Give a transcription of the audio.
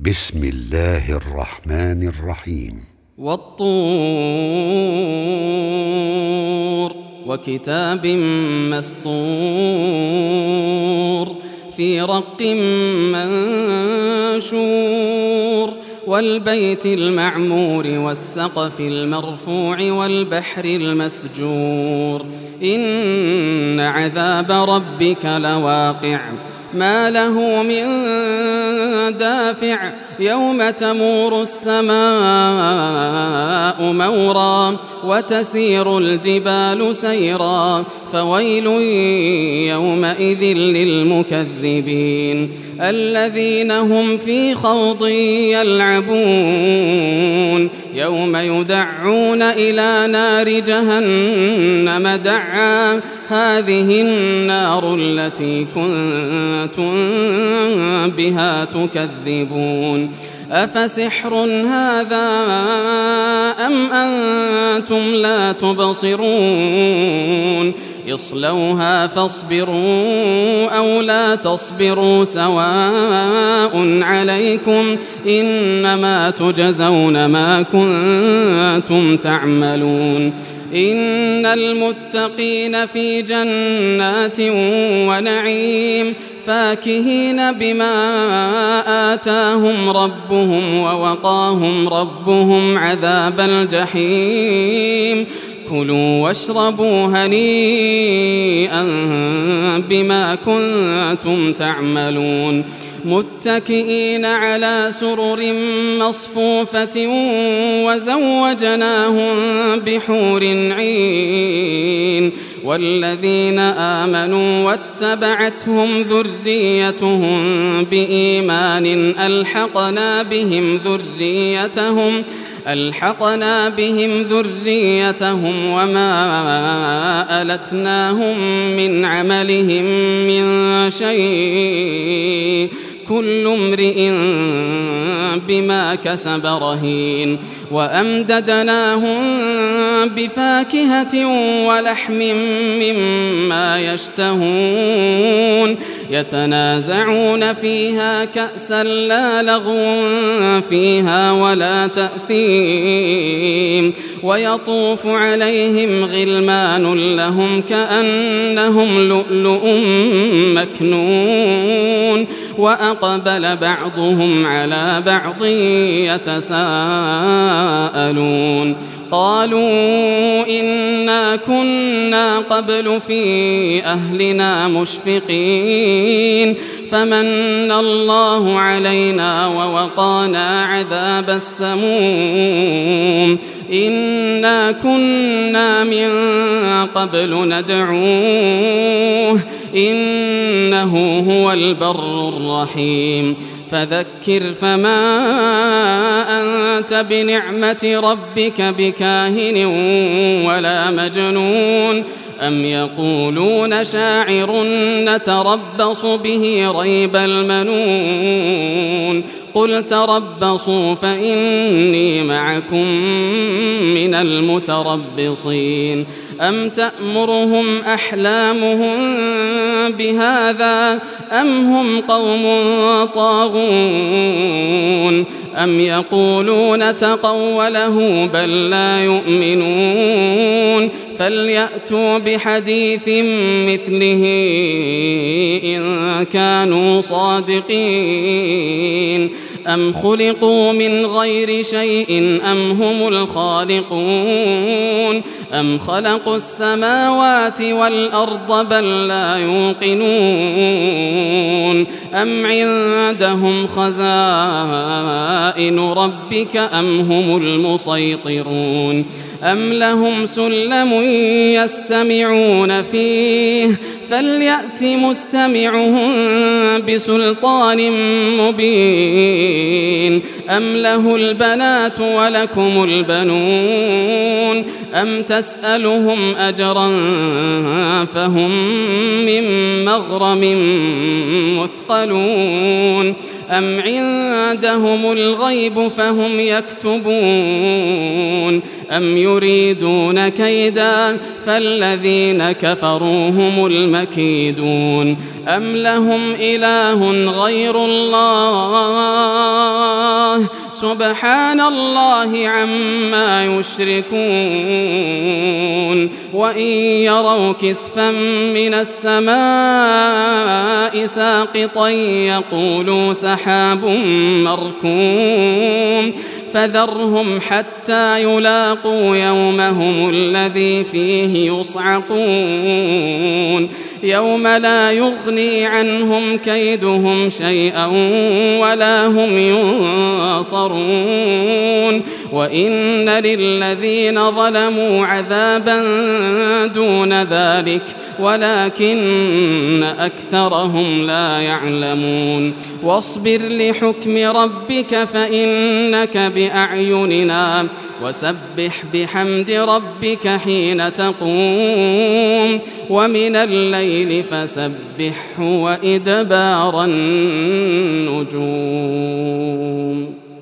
بسم الله الرحمن الرحيم. والطور وكتاب مسطور في رق منشور والبيت المعمور والسقف المرفوع والبحر المسجور إن عذاب ربك لواقع ما له من دافع يوم تمور السماء مورا وتسير الجبال سيرا فويل يومئذ للمكذبين الذين هم في خوض يلعبون يوم يدعون إلى نار جهنم دعا هذه النار التي كنتم بها تكذبون أفسحر هذا أم أنتم لا تبصرون اصلوها فاصبروا أو لا تصبروا سواء عليكم إنما تجزون ما كنتم تعملون إن المتقين في جنات ونعيم فاكهين بما آتاهم ربهم ووقاهم ربهم عذاب الجحيم كلوا واشربوا هنيئا بما كنتم تعملون متكئين على سرر مصفوفة وزوجناهم بحور عين والذين آمنوا واتبعتهم ذريتهم بإيمان ألحقنا بهم ذريتهم وما ألتناهم من عملهم من شيء كل امرئ بما كسب رهين وأمددناهم بفاكهة ولحم مما يشتهون يتنازعون فيها كأسا لا لغو فيها ولا تأثيم ويطوف عليهم غلمان لهم كأنهم لؤلؤ مكنون وأقبل بعضهم على بعض يتساءلون قالوا إنا كنا قبل في أهلنا مشفقين فمن الله علينا ووقانا عذاب السموم إنا كنا من قبل ندعوه إنه هو البر الرحيم فذكر فما أنت بنعمة ربك بكاهن ولا مجنون أم يقولون شاعر نتربص به ريب المنون قل تربصوا فإني معكم من المتربصين أم تأمرهم أحلامهم بهذا أم هم قوم طاغون أم يقولون تقوله بل لا يؤمنون فليأتوا بحديث مثله إن كانوا صادقين أم خلقوا من غير شيء أم هم الخالقون أم خلقوا السماوات والأرض بل لا يوقنون أم عندهم خزائن ربك أم هم المسيطرون أم لهم سلم يستمعون فيه فليأت مستمعهم بسلطان مبين أم له البنات ولكم البنون أم تسألهم أجرا فهم من مغرم مثقلون أم عندهم الغيب فهم يكتبون أم يريدون كيدا فالذين كفروا هم المكيدون أم لهم إله غير الله سبحان الله عما يشركون وإن يروا كسفا من السماء ساقطا يقولوا سحاب مركوم فذرهم حتى يلاقوا يومهم الذي فيه يصعقون يوم لا يغني عنهم كيدهم شيئا ولا هم ينصرون وإن للذين ظلموا عذابا دون ذلك ولكن أكثرهم لا يعلمون واصبر لحكم ربك فإنك بأعيننا وسبح بحمد ربك حين تقوم ومن الليل فسبحه وإدبار النجوم.